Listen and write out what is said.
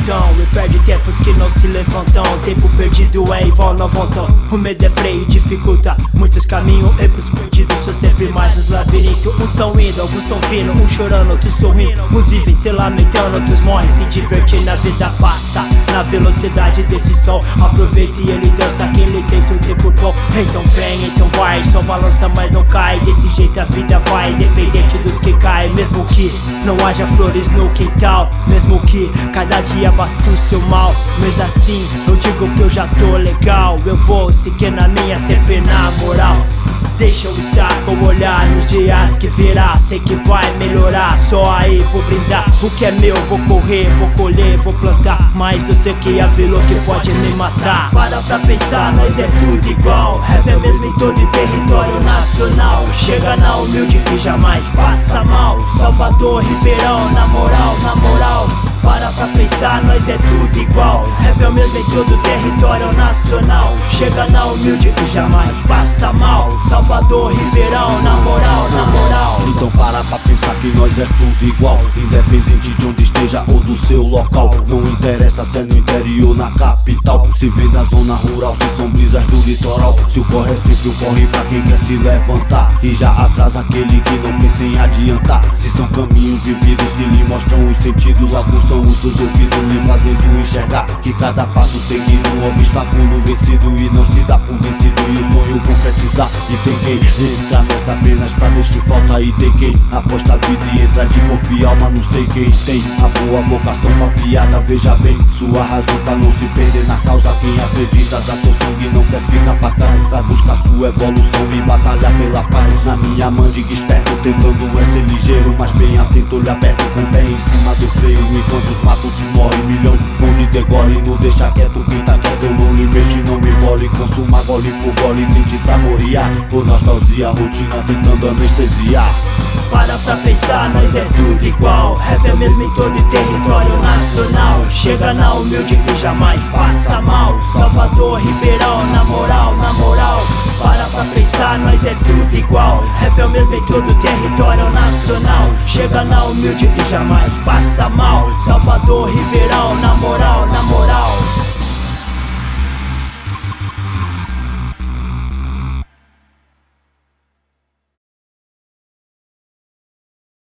montão e perde tempos que não se levantam. Tempo perdido é em vão, não voltam. O medo é freio e dificulta muitos caminhos e pros perdidos sou sempre mais os labirintos. Uns tão indo, alguns tão vindo, uns chorando, outros sorrindo. Uns vivem se lamentando, outros morrem se divertindo. A vida passa na velocidade desse som. Aproveita e ele dança que ele tem seu tempo bom. Então vem, então vai, só balança mas não cai. Desse jeito a vida vai, independente dos que caem. Mesmo que não haja flores no quintal, mesmo que cada dia basta o seu mal. Mas assim, eu digo que eu já tô legal. Eu vou seguir na minha, sempre na moral. Deixa eu estar com o olhar nos dias que virá. Sei que vai melhorar, só aí vou brindar. O que é meu vou correr, vou colher, vou plantar. Mas eu sei que a vilão que pode me matar. Para pra pensar, nós é tudo igual. Rap é mesmo em todo o território nacional. Chega na humilde que jamais passa mal. Salvador, Ribeirão, na moral, na moral. Para pra pensar, nós é tudo igual. Rap é o mesmo em todo o território nacional. Chega na humilde que jamais passa mal. Salvador, Ribeirão, na moral, na moral. Então para pra pensar que nós é tudo igual. Independente de onde esteja ou do seu local. Não interessa se é no interior, na capital. Se vem da zona rural, se são brisas do litoral. Se o corre é sempre o corre pra quem quer se levantar. E já atrasa aquele que não pensa em adiantar. Se são caminhos vividos que lhe mostram os sentidos. Alguns são os seus ouvidos lhe fazendo enxergar que cada passo seguido um obstáculo vencido. E não se dá por vencido e o sonho concretizar. E tem quem entra nessa apenas pra deixar falta. E tem quem aposta a vida e entra de corpo e alma. Não sei quem tem a boa vocação pra piada. Veja bem, sua razão pra não se perder na causa. Quem acredita dá seu sangue não quer ficar pra trás. Vai buscar sua evolução e batalhar pela paz. Na minha mandiga esperto, tentando é ser ligeiro, mas bem atento, olho aberto com o pé em cima do freio. Enquanto os matos morrem, milhão vão de degole. Não deixa quieto quem tá quieto, eu não lhe mexo, não me mole. Consuma gole por gole, tente saborear. Por nostalgia, rotina tentando anestesiar. Para pra pensar, nós é tudo igual. Rap é mesmo em todo o território nacional. Chega na humilde que jamais passa mal. Salvador, Ribeirão, na moral, na moral. Para pra pensar, nós é tudo igual. Rap é mesmo em todo o território nacional. Chega na humilde que jamais passa mal. Salvador, Ribeirão, na moral, na moral.